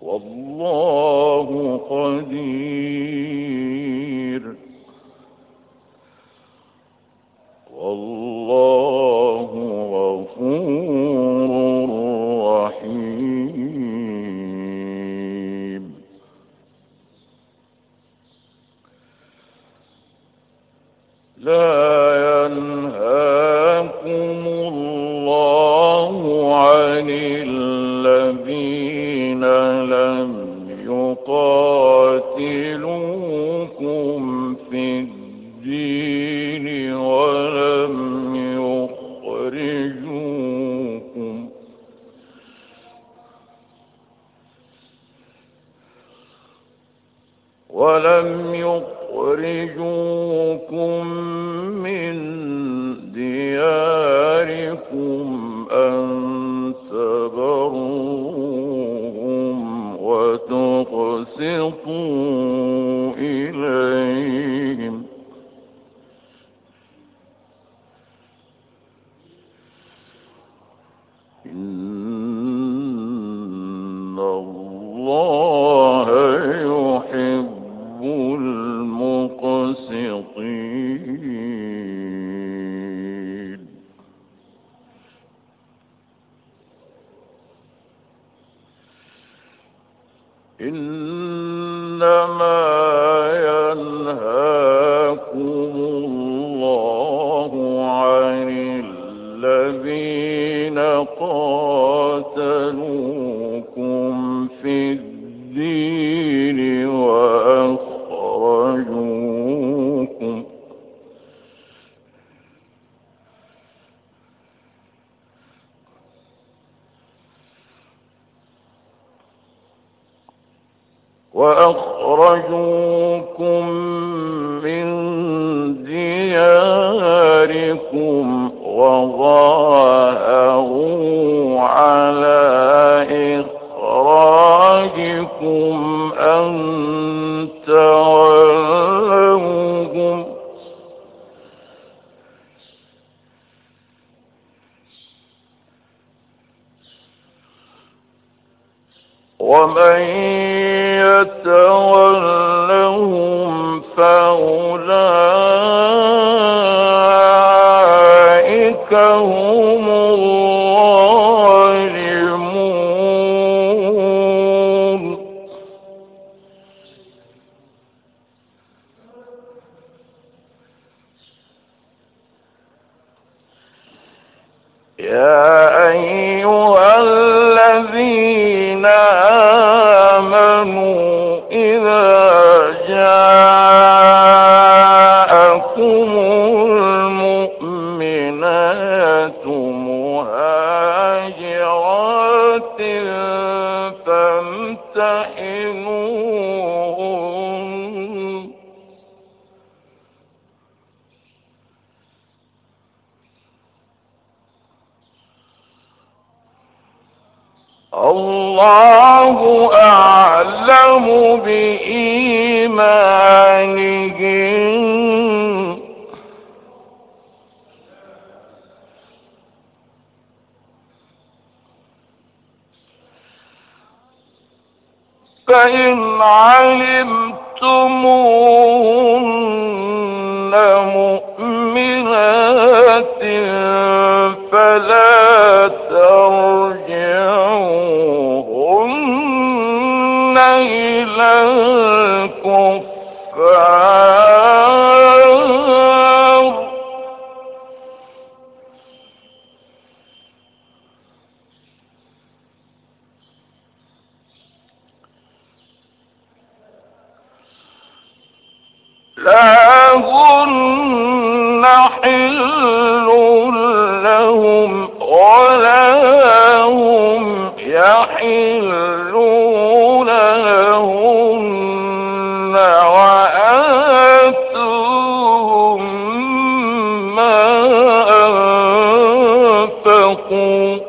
والله قدير والله غفور رحيم. لا ينهاكم الله عن الذين لم يقاتلوكم في الدين ولم يخرجوكم من دياركم أن تبروهم وتقسطوا إليهم إن الله يحب المقسطين. إنما ينهاكم الله عن الذين قاتلوكم في الدين وأخرجوكم من دياركم وظاهروا على إخراجكم أن تولوهم ومن يتولهم فأولئك هم الظالمون. يا أيها الذين آمنوا إذا جاءكم المؤمنات مهاجرات فامتحنوهن الله أعلم بإيمانهن فإن علمتموهن مؤمنات فلا ترجعوهن إلى الكفار لا هن حل لهم ولا هم يحلون لهن وآتوهم ما أنفقوا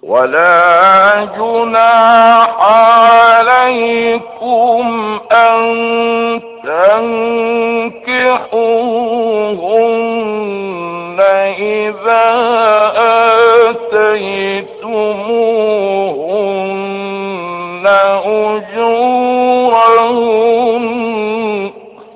ولا جناح عليكم أن تنكحوهن إذا آتيتموهن أجورهن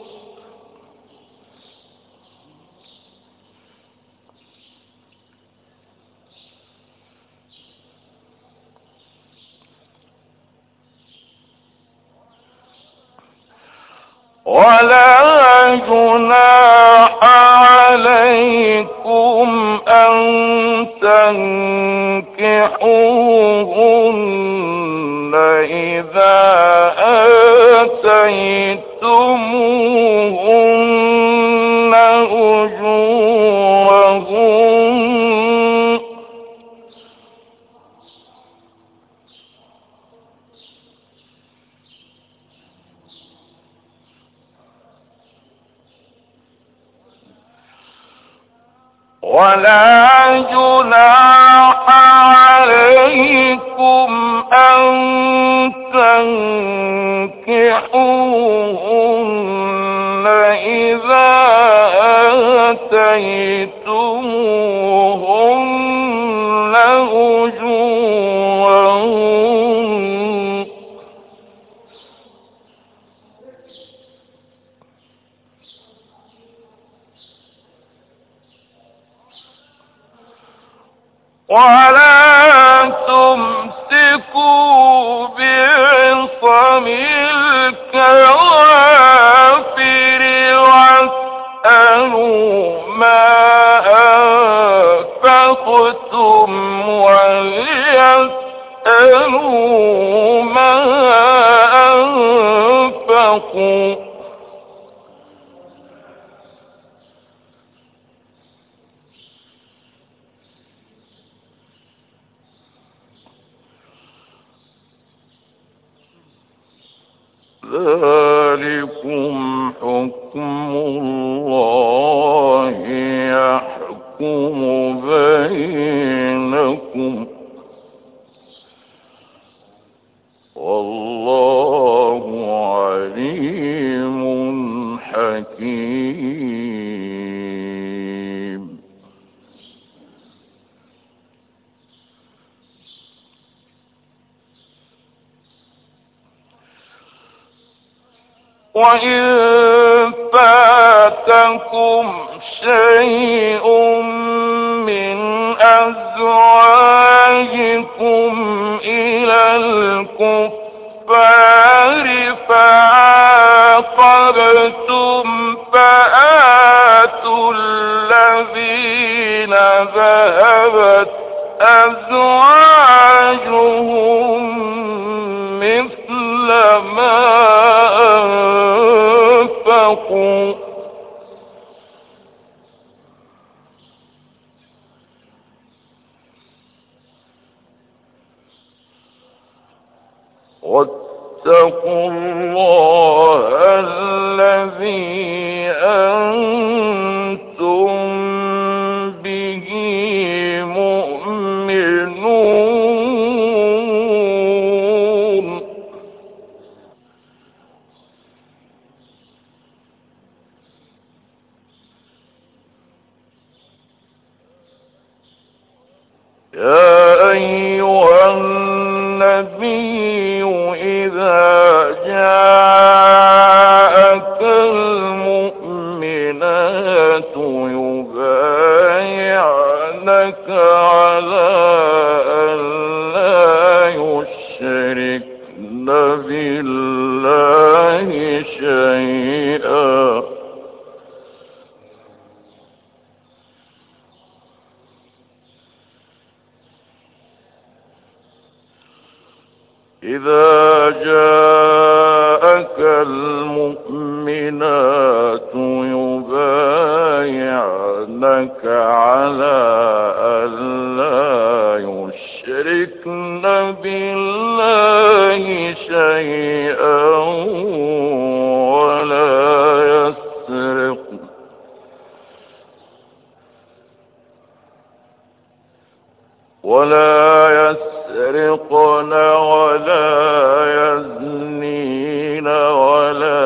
ولا جناح عليكم أن تنكحوهن إذا آتيتموهن أجورهن ولا جناح عليكم أن تنكحوهن إذا آتيتموهن أجورهن ولا تمسكوا بعصم الكوافر واسألوا ما أنفقتم وليسألوا ما أنفقوا ذلكم حكم الله يحكم بينكم والله عليم حكيم. وإن فاتكم شيء من أزواجكم إلى الكفار فعاقبتم فآتوا الذين ذهبت أزواجهم مثل ما أنفقوا واتقوا الله الذي أنتم به مؤمنون. يا أيها النبي إذا جاءك المؤمنات يبايعنك على أن لا يشركن بالله شيئا إذا جاءك المؤمنات يبايعنك على أن لا يشركن بالله شيئا ولا يسرقن ولا يزنين ولا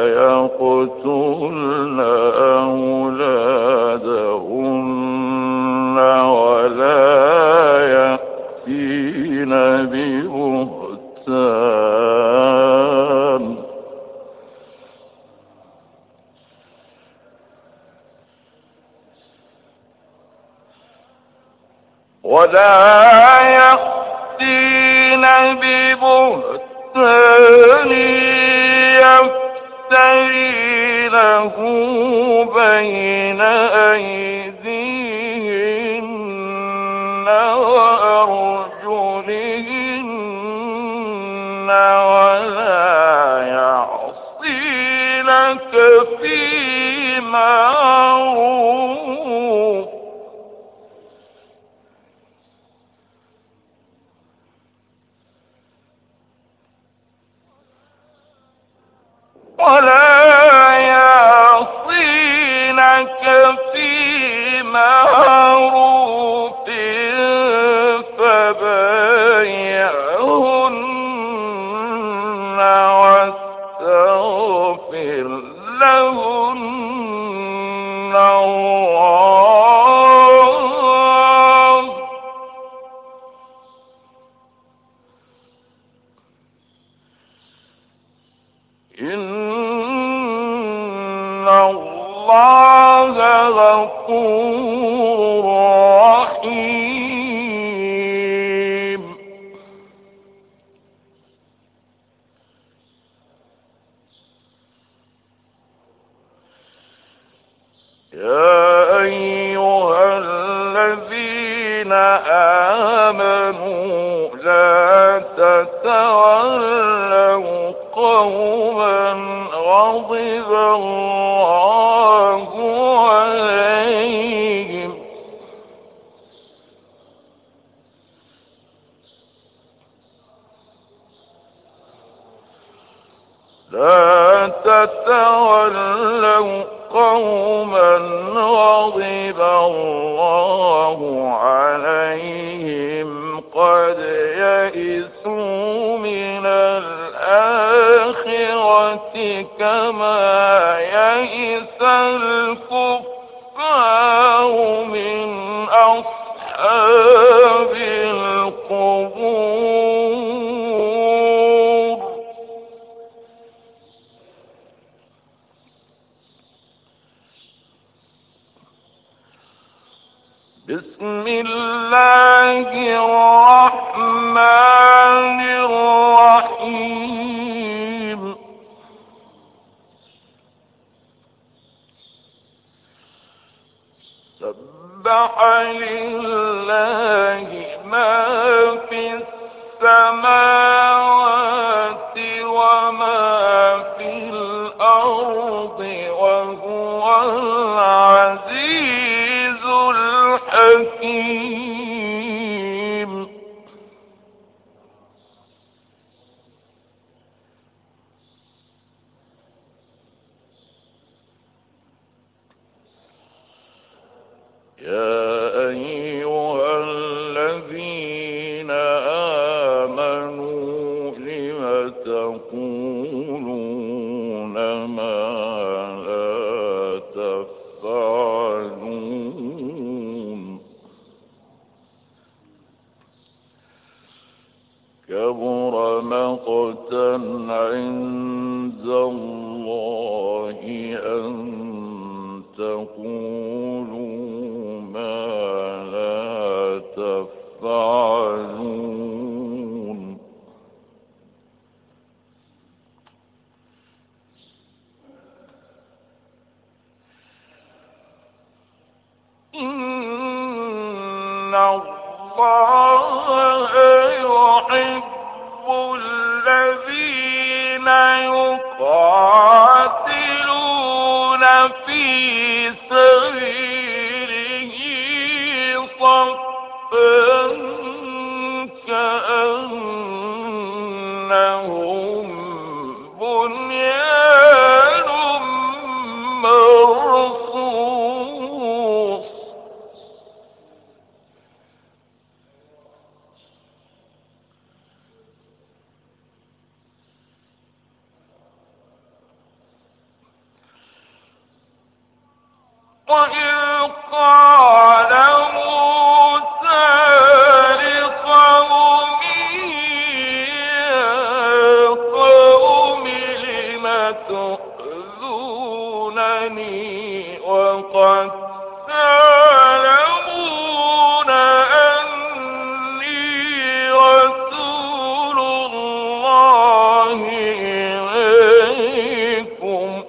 يقتلن أولادهن ولا يأتين ببهتان يفترينه بين أيديهن وأرجلهن ولا يعصينك في معروف فبايعهن واستغفر لهن الله إن الله غفور رحيم يا أيها الذين آمنوا لا تتولوا قوما غضب الله عليهم لا تتولوا قوما غضب الله عليهم قد يئسوا من الآخرة كما يئس الكفار من أصحاب القبور بسم الله الرحمن الرحيم سبح لله ما في السماوات وما في الأرض وهو العزيز الحكيم يا أيها الذين آمنوا لم تقولون ما لا تفعلون كبر مقتا عند الله أن تقولوا ما لا تفعلون إن الله يحب الذين يقاتلون في سبيله صفا كأنهم بنيان مرصوص وإذ قال موسى لقومه يا قوم لم تؤذونني وقد تعلمون أني رسول الله إليكم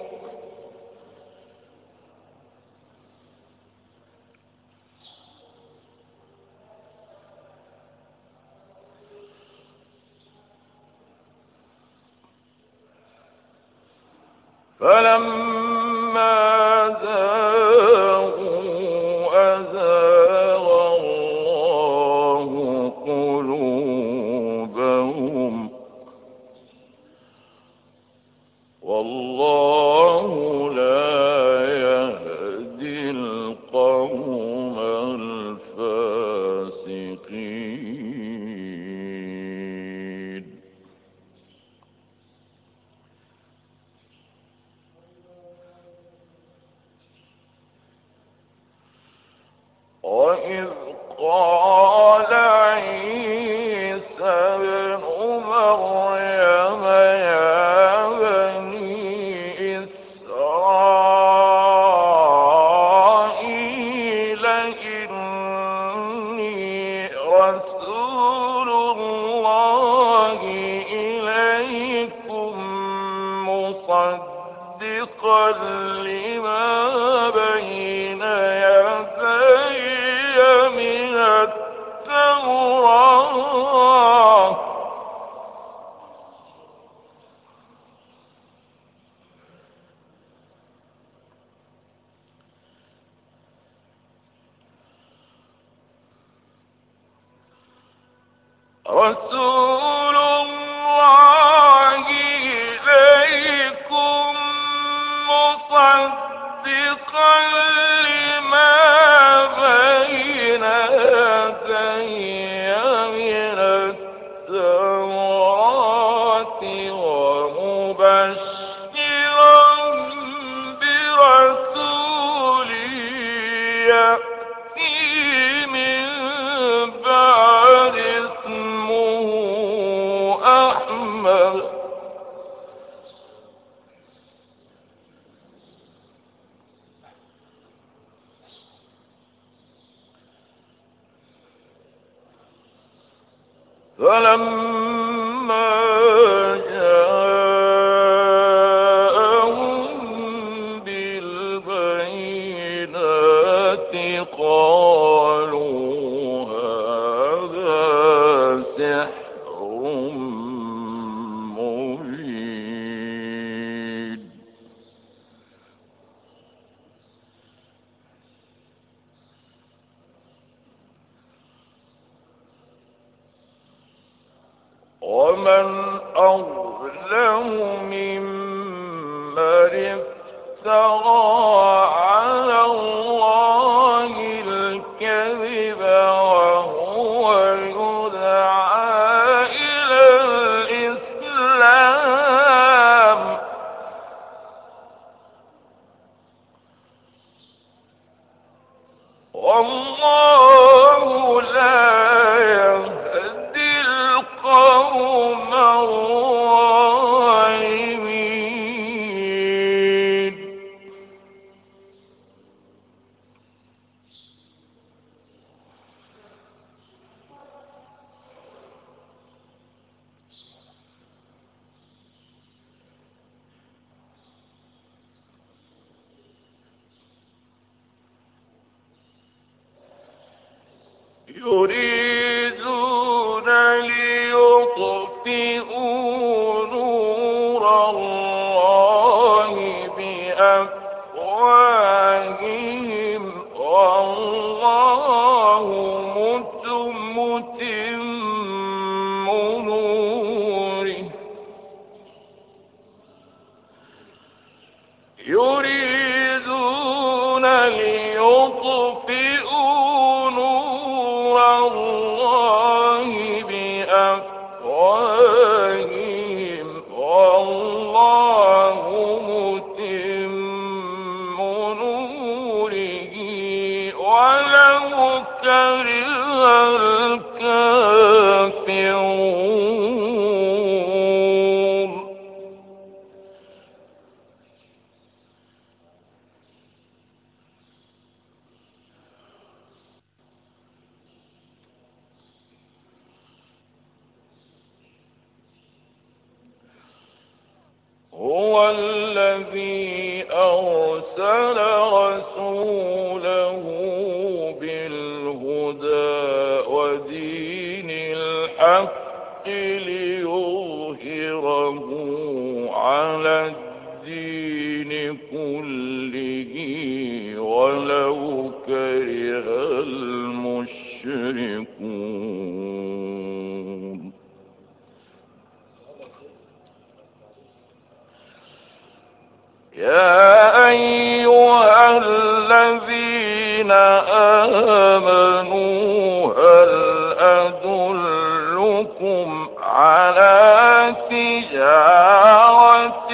فلما زاغوا أزاغ الله قلوبهم والله لا يهدي القوم الفاسقين وإذ قال عيسى ابن مريم يا بني إسرائيل إني رسول الله إليكم مصدقا لما بين يدي من التوراة رسول الله إليكم مصدقا لما بين يدي من التوراة ومبشرا برسول يأتي من بعد اسمه أحمد فلما جاءهم بالبينات قالوا هذا سحر مبين ومن أظلم ممن افترى على الله الكذب وهو يدعى إلى الإسلام والله لا يهدي القوم الظالمين يريدون ليطفئوا نور الله بأفواههم والله متم نوره يريدون ليطفئوا نور الله ولو كره الكافرون. هو الذي أرسل رسوله بالهدى ودين الحق ليظهره على الدين كله ولو كره المشركون. يا أيها الذين آمنوا هل أدلكم على تجارة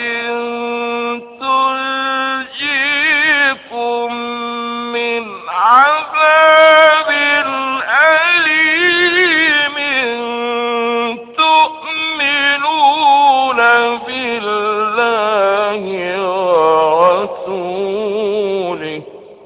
تنجيكم من عذاب أليم تؤمنون بالله ورسوله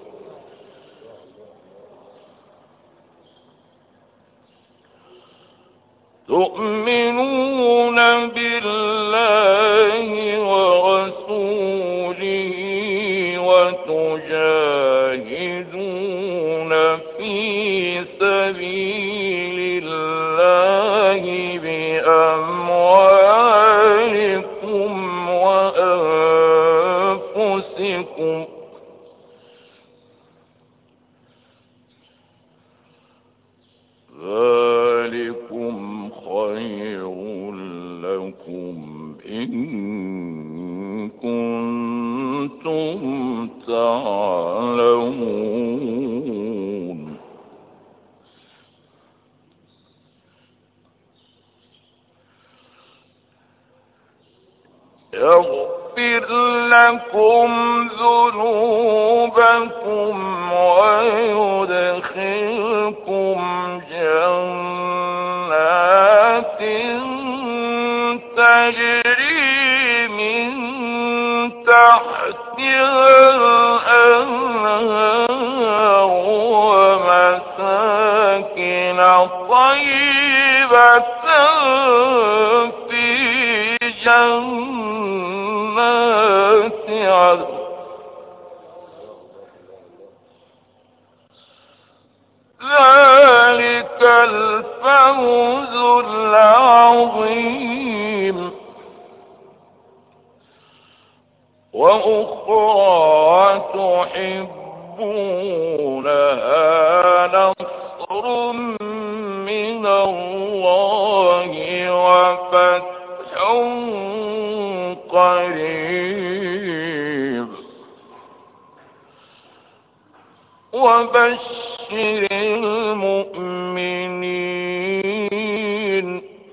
وتجاهدون في سبيل الله بأموالكم وأنفسكم ذلكم خير لكم إن كنتم تعلمون. يغفر لكم ذنوبكم ويدخلكم جنات تجري من تحتها الأنهار ومساكن طيبة في جنات عدن ذلك الفوز العظيم. وأخرى تحبونها نصر من الله وفتح قريب وبشر المؤمنين.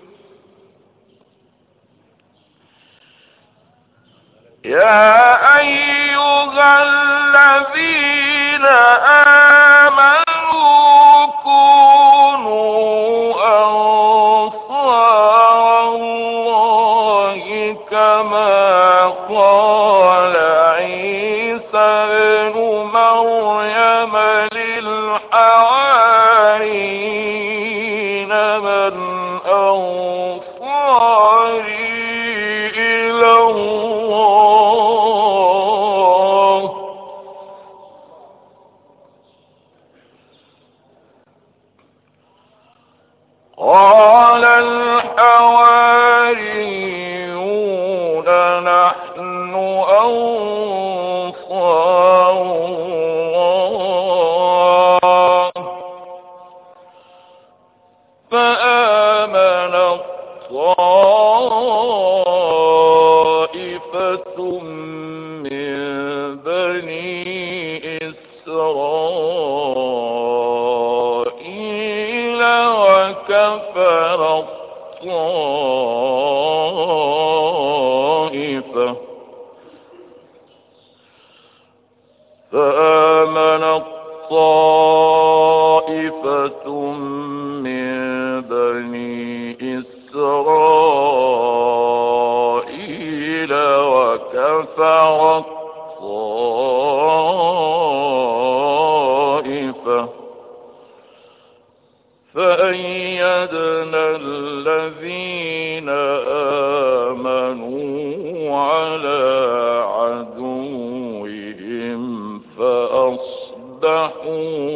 يا أيها الذين آمنوا كونوا أنصار الله كما قال عيسى ابن مريم للحواريين من أنصاري إلى الله قال الحواريون نحن أنصار الله فآمنت طائفة من بني إسرائيل وكفرت طائفة فآمنت طائفة من بني إسرائيل وكفرت طائفة فأصبحوا بنعمة الله طائفة من بني إسرائيل وكفرت طائفة فأيدنا الذين آمنوا على عدوهم فأصبحوا